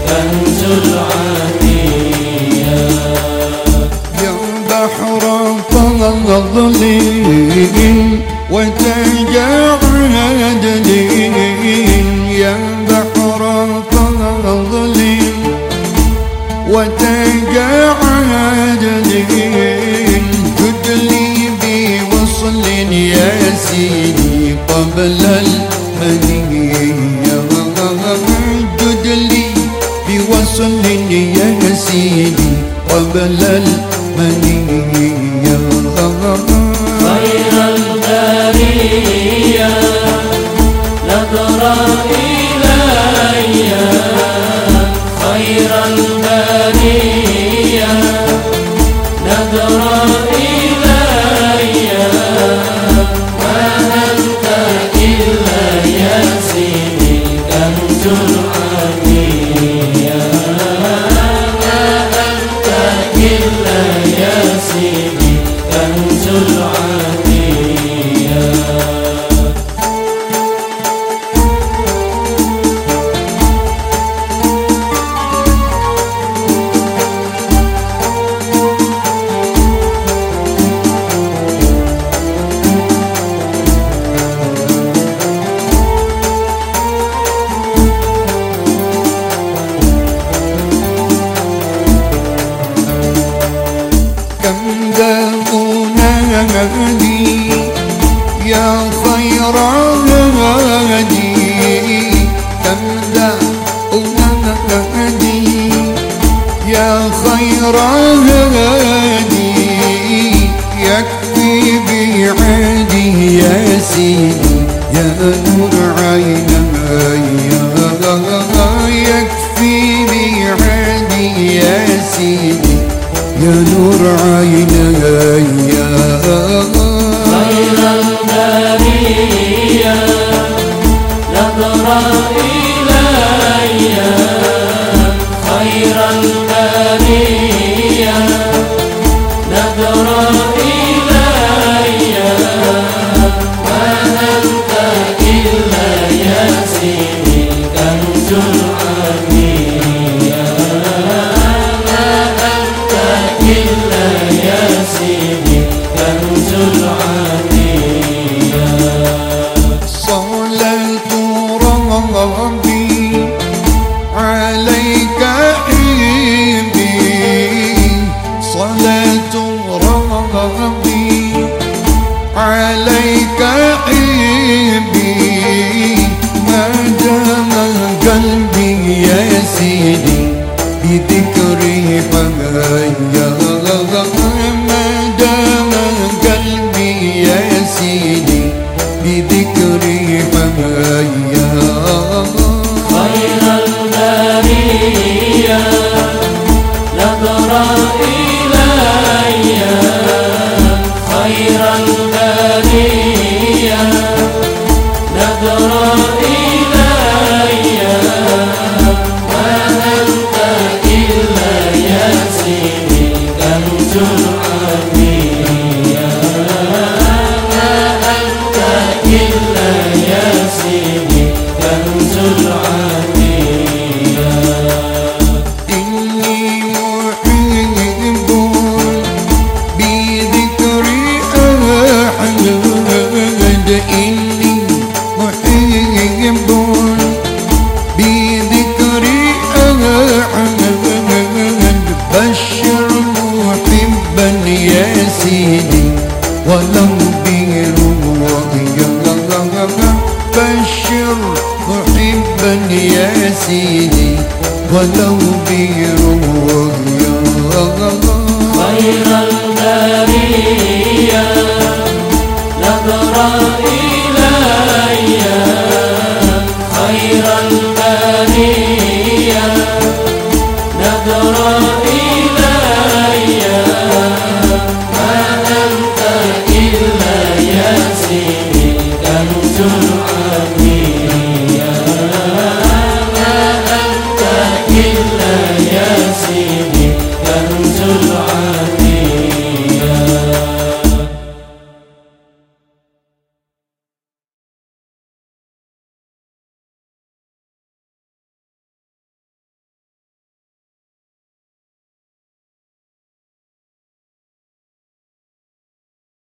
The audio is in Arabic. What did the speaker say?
كنز العافية. يا بحر فضل وتجعد يا بحر فضل وتجعد تدلي بوصل يا سيدي قبل المنية تدلي بوصل يا سيدي قبل المنية. خير البرية نظرة إلي، خير البرية نظرة إلي، ما أنت إلا يا سيدي كنز العافية، ما أنت إلا يا سيدي كنز العافية. هادي يا خير هادي تمدح هادي يا خير هادي يكفي بعادي يا سيدي يا نور عيني يكفي بعادي يا سيدي يا نور عيني. خير البرية نظرة إلي، خير البرية نظرة إلي، ما أنت إلا يا سيدي كنز العافية، ما أنت إلا يا سيدي كنز العافية. صلاة ربي عليك حبي، صلاة ربي عليك حبي، ما دام قلبي يا سيدي بذكري حيا، ما دام قلبي يا سيدي بذكري حيا. خير البرية نظرة إلي، خير البرية نظرة إلي، ما أنت إلا يا سيدي كنز العافية، ما أنت إلا يا سيدي كنز العافية. إني محب بذكري أحمد، إني محب بذكري أحمد، بشر محبا يا سيدي ولو برؤيا، بشر محبا يا سيدي ولو برؤيا. خير البرية نظرة